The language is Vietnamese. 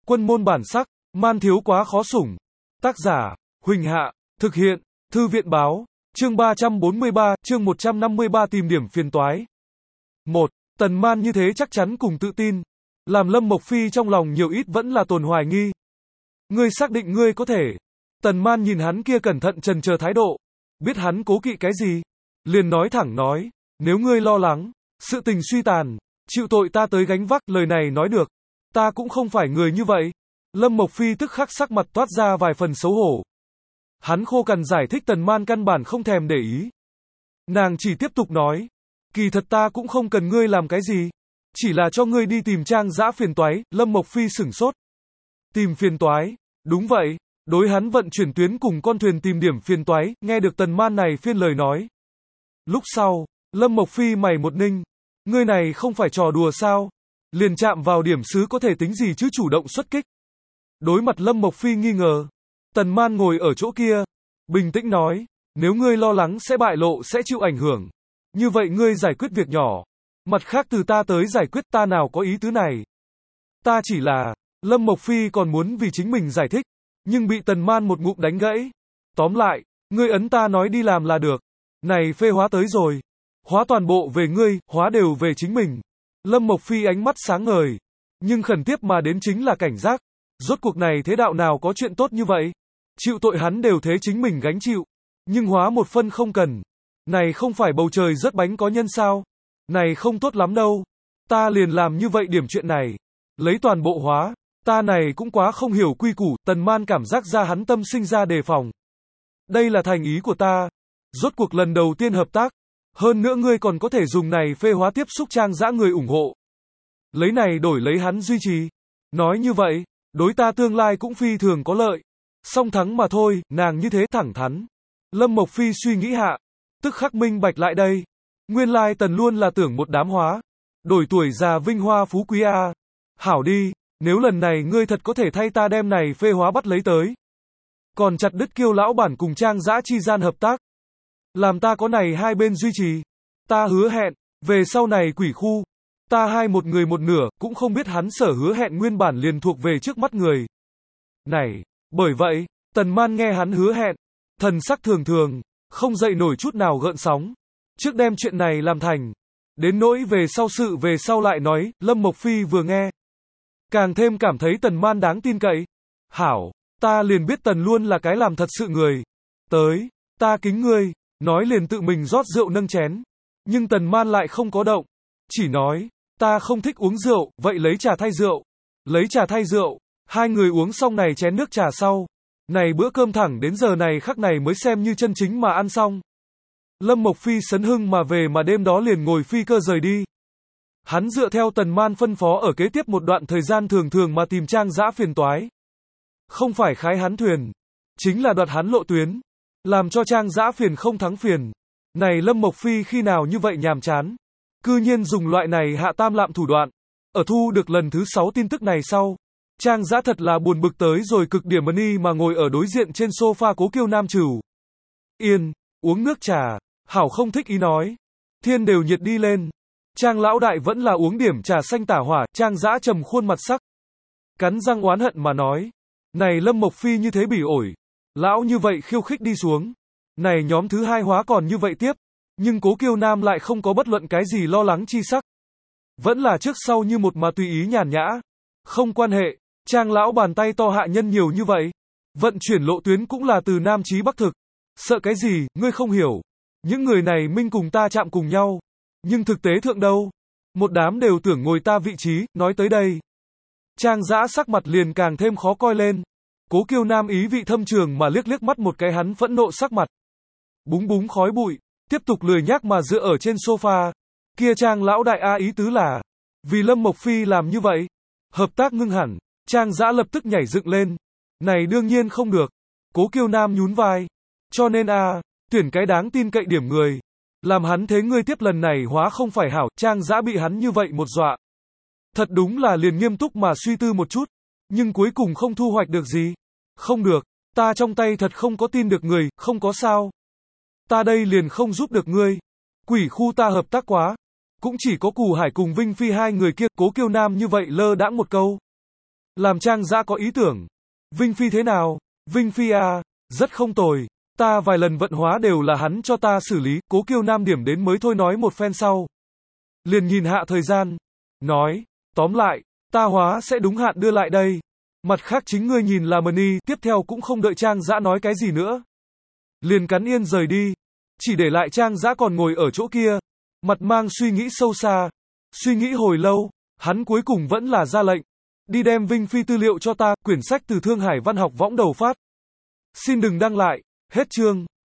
Quân môn bản sắc, man thiếu quá khó sủng. Tác giả, Huỳnh Hạ, thực hiện, Thư viện báo, chương 343, chương 153 tìm điểm phiền toái. 1. Tần Man như thế chắc chắn cùng tự tin, làm Lâm Mộc Phi trong lòng nhiều ít vẫn là tồn hoài nghi. Ngươi xác định ngươi có thể. Tần Man nhìn hắn kia cẩn thận chần chờ thái độ, biết hắn cố kỵ cái gì, liền nói thẳng nói, nếu ngươi lo lắng, sự tình suy tàn, chịu tội ta tới gánh vác, lời này nói được, ta cũng không phải người như vậy. Lâm Mộc Phi tức khắc sắc mặt toát ra vài phần xấu hổ. Hắn khô cằn giải thích Tần Man căn bản không thèm để ý. Nàng chỉ tiếp tục nói, kỳ thật ta cũng không cần ngươi làm cái gì, chỉ là cho ngươi đi tìm Trang Dã phiền toái. Lâm Mộc Phi sửng sốt. Tìm phiền toái? Đúng vậy, đối hắn vận chuyển tuyến cùng con thuyền tìm điểm phiền toái. Nghe được Tần Man này phiên lời nói. Lúc sau, Lâm Mộc Phi mày một ninh, ngươi này không phải trò đùa sao? Liền chạm vào điểm xứ có thể tính gì chứ, chủ động xuất kích. Đối mặt Lâm Mộc Phi nghi ngờ, Tần Man ngồi ở chỗ kia, bình tĩnh nói, nếu ngươi lo lắng sẽ bại lộ, sẽ chịu ảnh hưởng, như vậy ngươi giải quyết việc nhỏ, mặt khác từ ta tới giải quyết, ta nào có ý tứ này. Ta chỉ là, Lâm Mộc Phi còn muốn vì chính mình giải thích, nhưng bị Tần Man một ngụm đánh gãy. Tóm lại, ngươi ấn ta nói đi làm là được. Này phê hóa tới rồi. Hóa toàn bộ về ngươi, hóa đều về chính mình. Lâm Mộc Phi ánh mắt sáng ngời, nhưng khẩn tiếp mà đến chính là cảnh giác. Rốt cuộc này thế đạo nào có chuyện tốt như vậy? Chịu tội hắn đều thế chính mình gánh chịu, nhưng hóa một phân không cần. Này không phải bầu trời rớt bánh có nhân sao? Này không tốt lắm đâu. Ta liền làm như vậy điểm chuyện này, lấy toàn bộ hóa, ta này cũng quá không hiểu quy củ. Tần Man cảm giác ra hắn tâm sinh ra đề phòng. Đây là thành ý của ta. Rốt cuộc lần đầu tiên hợp tác. Hơn nữa ngươi còn có thể dùng này phê hóa tiếp xúc Trang Dã người ủng hộ. Lấy này đổi lấy hắn duy trì. Nói như vậy, đối ta tương lai cũng phi thường có lợi. Song thắng mà thôi, nàng như thế thẳng thắn. Lâm Mộc Phi suy nghĩ hạ, tức khắc minh bạch lại đây. Nguyên lai Tần luôn là tưởng một đám hóa. Đổi tuổi già vinh hoa phú quý a. Hảo đi, nếu lần này ngươi thật có thể thay ta đem này phê hóa bắt lấy tới. Còn chặt đứt Kiêu lão bản cùng Trang Dã chi gian hợp tác. Làm ta có này hai bên duy trì. Ta hứa hẹn, về sau này quỷ khu, ta hai một người một nửa, cũng không biết hắn sở hứa hẹn nguyên bản liền thuộc về trước mắt người này. Bởi vậy, Tần Man nghe hắn hứa hẹn, thần sắc thường thường, không dậy nổi chút nào gợn sóng. Trước đem chuyện này làm thành, đến nỗi về sau sự về sau lại nói. Lâm Mộc Phi vừa nghe, càng thêm cảm thấy Tần Man đáng tin cậy. Hảo, ta liền biết Tần luôn là cái làm thật sự người. Tới, ta kính ngươi, nói liền tự mình rót rượu nâng chén. Nhưng Tần Man lại không có động, chỉ nói, ta không thích uống rượu, vậy lấy trà thay rượu. Lấy trà thay rượu, hai người uống xong này chén nước trà sau. Này bữa cơm thẳng đến giờ này khắc này mới xem như chân chính mà ăn xong. Lâm Mộc Phi sấn hưng mà về, mà đêm đó liền ngồi phi cơ rời đi. Hắn dựa theo Tần Man phân phó ở kế tiếp một đoạn thời gian thường thường mà tìm Trang Dã phiền toái. Không phải khái hắn thuyền, chính là đoạt hắn lộ tuyến, làm cho Trang Dã phiền không thắng phiền. Này Lâm Mộc Phi khi nào như vậy nhàm chán, cư nhiên dùng loại này hạ tam lạm thủ đoạn. Ở thu được lần thứ 6 tin tức này sau, Trang Dã thật là buồn bực tới rồi cực điểm, mani mà ngồi ở đối diện trên sofa Cố Kiêu Nam Trửu yên, uống nước trà, hảo không thích ý nói. Thiên đều nhiệt đi lên. Trang lão đại vẫn là uống điểm trà xanh tả hỏa. Trang Dã trầm khuôn mặt sắc, cắn răng oán hận mà nói, này Lâm Mộc Phi như thế bỉ ổi, lão như vậy khiêu khích đi xuống, này nhóm thứ hai hóa còn như vậy tiếp. Nhưng Cố Kiêu Nam lại không có bất luận cái gì lo lắng chi sắc, vẫn là trước sau như một mà tùy ý nhàn nhã. Không quan hệ, Trang lão bàn tay to hạ nhân nhiều như vậy, vận chuyển lộ tuyến cũng là từ Nam chí Bắc thực. Sợ cái gì, ngươi không hiểu. Những người này minh cùng ta chạm cùng nhau, nhưng thực tế thượng đâu, một đám đều tưởng ngồi ta vị trí. Nói tới đây, Trang Dã sắc mặt liền càng thêm khó coi lên. Cố Kiêu Nam ý vị thâm trường mà liếc liếc mắt một cái hắn phẫn nộ sắc mặt, búng búng khói bụi, tiếp tục lười nhác mà dựa ở trên sofa. Kia Trang lão đại a, ý tứ là vì Lâm Mộc Phi làm như vậy, hợp tác ngưng hẳn. Trang Dã lập tức nhảy dựng lên, này đương nhiên không được. Cố Kiêu Nam nhún vai, cho nên tuyển cái đáng tin cậy điểm người, làm hắn thế ngươi tiếp lần này hóa không phải hảo. Trang Dã bị hắn như vậy một dọa, thật đúng là liền nghiêm túc mà suy tư một chút, nhưng cuối cùng không thu hoạch được gì. Không được, ta trong tay thật không có tin được người. Không có sao, ta đây liền không giúp được ngươi. Quỷ khu ta hợp tác quá, cũng chỉ có Cù Hải cùng Vinh Phi hai người kia. Cố Kiêu Nam như vậy lơ đãng một câu, Làm Trang Dã có ý tưởng. Vinh Phi thế nào? Vinh Phi à, rất không tồi. Ta vài lần vận hóa đều là hắn cho ta xử lý, Cố Kiêu Nam điểm đến mới thôi nói một phen sau. Liền nhìn hạ thời gian. Nói, tóm lại, ta hóa sẽ đúng hạn đưa lại đây. Mặt khác chính ngươi nhìn là money, tiếp theo cũng không đợi Trang Dã nói cái gì nữa. Liền cắn yên rời đi. Chỉ để lại Trang Dã còn ngồi ở chỗ kia. Mặt mang suy nghĩ sâu xa. Suy nghĩ hồi lâu, hắn cuối cùng vẫn là ra lệnh. Đi đem Vinh Phi tư liệu cho ta, quyển sách từ Thương Hải Văn học võng đầu phát. Xin đừng đăng lại. Hết chương.